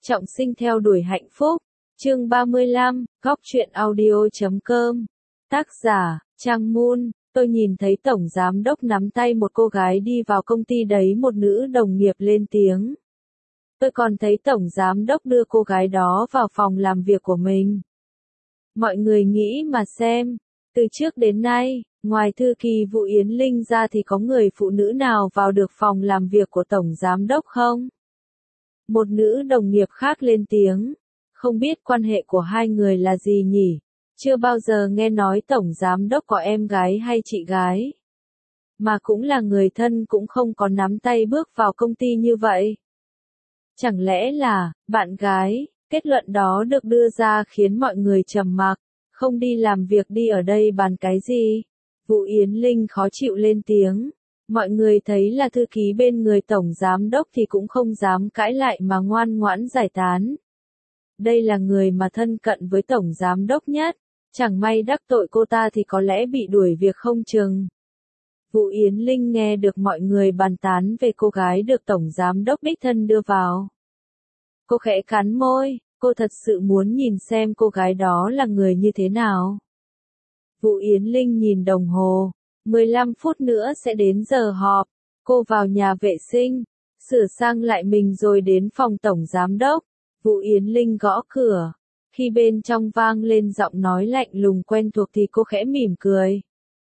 Trọng sinh theo đuổi hạnh phúc. Chương 35, góc truyện audio.com. Tác giả, Trang Moon. Tôi nhìn thấy tổng giám đốc nắm tay một cô gái đi vào công ty đấy, một nữ đồng nghiệp lên tiếng. Tôi còn thấy tổng giám đốc đưa cô gái đó vào phòng làm việc của mình. Mọi người nghĩ mà xem, từ trước đến nay, ngoài thư ký Vũ Yến Linh ra thì có người phụ nữ nào vào được phòng làm việc của tổng giám đốc không? Một nữ đồng nghiệp khác lên tiếng. Không biết quan hệ của hai người là gì nhỉ? Chưa bao giờ nghe nói tổng giám đốc có em gái hay chị gái. Mà cũng là người thân cũng không có nắm tay bước vào công ty như vậy. Chẳng lẽ là, bạn gái? Kết luận đó được đưa ra khiến mọi người trầm mặc. Không đi làm việc đi ở đây bàn cái gì? Vũ Yến Linh khó chịu lên tiếng. Mọi người thấy là thư ký bên người tổng giám đốc thì cũng không dám cãi lại mà ngoan ngoãn giải tán. Đây là người mà thân cận với tổng giám đốc nhất. Chẳng may đắc tội cô ta thì có lẽ bị đuổi việc không chừng. Vũ Yến Linh nghe được mọi người bàn tán về cô gái được tổng giám đốc đích thân đưa vào. Cô khẽ cắn môi, cô thật sự muốn nhìn xem cô gái đó là người như thế nào. Vũ Yến Linh nhìn đồng hồ, 15 phút nữa sẽ đến giờ họp. Cô vào nhà vệ sinh, sửa sang lại mình rồi đến phòng tổng giám đốc. Vũ Yến Linh gõ cửa. Khi bên trong vang lên giọng nói lạnh lùng quen thuộc thì cô khẽ mỉm cười.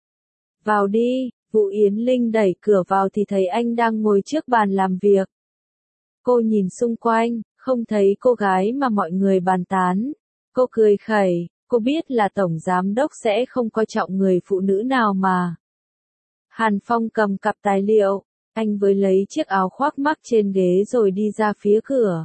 Vào đi. Vũ Yến Linh đẩy cửa vào thì thấy anh đang ngồi trước bàn làm việc. Cô nhìn xung quanh, không thấy cô gái mà mọi người bàn tán. Cô cười khẩy, cô biết là tổng giám đốc sẽ không coi trọng người phụ nữ nào mà. Hàn Phong cầm cặp tài liệu, anh với lấy chiếc áo khoác mắc trên ghế rồi đi ra phía cửa.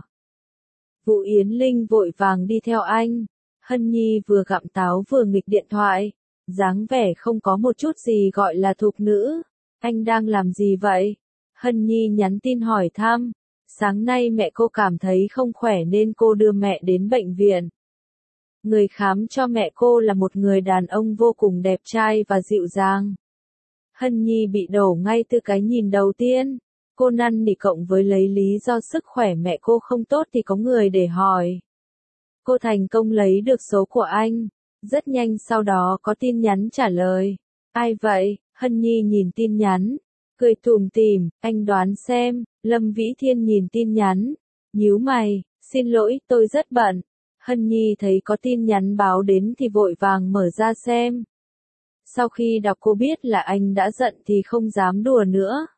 Vũ Yến Linh vội vàng đi theo anh. Hân Nhi vừa gặm táo vừa nghịch điện thoại. Dáng vẻ không có một chút gì gọi là thục nữ. Anh đang làm gì vậy? Hân Nhi nhắn tin hỏi thăm. Sáng nay mẹ cô cảm thấy không khỏe nên cô đưa mẹ đến bệnh viện. Người khám cho mẹ cô là một người đàn ông vô cùng đẹp trai và dịu dàng. Hân Nhi bị đổ ngay từ cái nhìn đầu tiên. Cô năn nỉ cộng với lấy lý do sức khỏe mẹ cô không tốt thì có người để hỏi. Cô thành công lấy được số của anh. Rất nhanh sau đó có tin nhắn trả lời. Ai vậy? Hân Nhi nhìn tin nhắn. Cười tủm tỉm, anh đoán xem. Lâm Vĩ Thiên nhìn tin nhắn. Nhíu mày, xin lỗi tôi rất bận. Hân Nhi thấy có tin nhắn báo đến thì vội vàng mở ra xem. Sau khi đọc cô biết là anh đã giận thì không dám đùa nữa.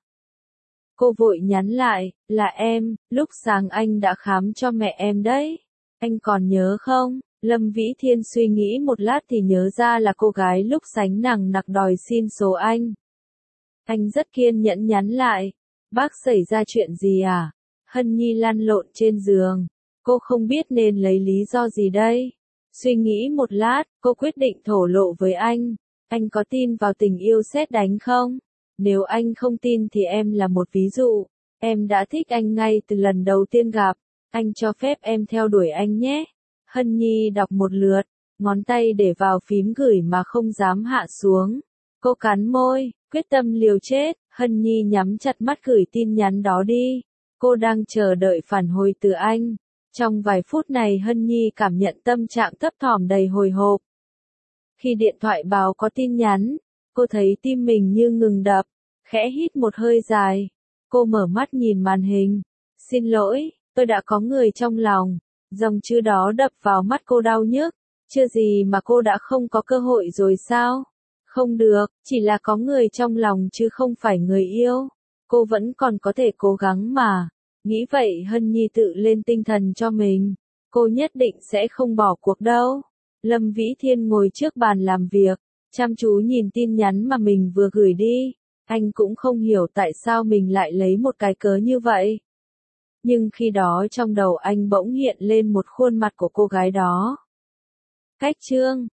Cô vội nhắn lại, là em, lúc sáng anh đã khám cho mẹ em đấy. Anh còn nhớ không? Lâm Vĩ Thiên suy nghĩ một lát thì nhớ ra là cô gái lúc sánh nằng nặc đòi xin số anh. Anh rất kiên nhẫn nhắn lại. Bác xảy ra chuyện gì à? Hân Nhi lăn lộn trên giường. Cô không biết nên lấy lý do gì đây. Suy nghĩ một lát, cô quyết định thổ lộ với anh. Anh có tin vào tình yêu sét đánh không? Nếu anh không tin thì em là một ví dụ. Em đã thích anh ngay từ lần đầu tiên gặp. Anh cho phép em theo đuổi anh nhé. Hân Nhi đọc một lượt, ngón tay để vào phím gửi mà không dám hạ xuống. Cô cắn môi, quyết tâm liều chết. Hân Nhi nhắm chặt mắt gửi tin nhắn đó đi. Cô đang chờ đợi phản hồi từ anh. Trong vài phút này Hân Nhi cảm nhận tâm trạng thấp thỏm đầy hồi hộp. Khi điện thoại báo có tin nhắn, cô thấy tim mình như ngừng đập, khẽ hít một hơi dài. Cô mở mắt nhìn màn hình. Xin lỗi, tôi đã có người trong lòng. Dòng chữ đó đập vào mắt cô đau nhức. Chưa gì mà cô đã không có cơ hội rồi sao? Không được, chỉ là có người trong lòng chứ không phải người yêu. Cô vẫn còn có thể cố gắng mà. Nghĩ vậy Hân Nhi tự lên tinh thần cho mình. Cô nhất định sẽ không bỏ cuộc đâu. Lâm Vĩ Thiên ngồi trước bàn làm việc, chăm chú nhìn tin nhắn mà mình vừa gửi đi. Anh cũng không hiểu tại sao mình lại lấy một cái cớ như vậy. Nhưng khi đó trong đầu anh bỗng hiện lên một khuôn mặt của cô gái đó. Cách chương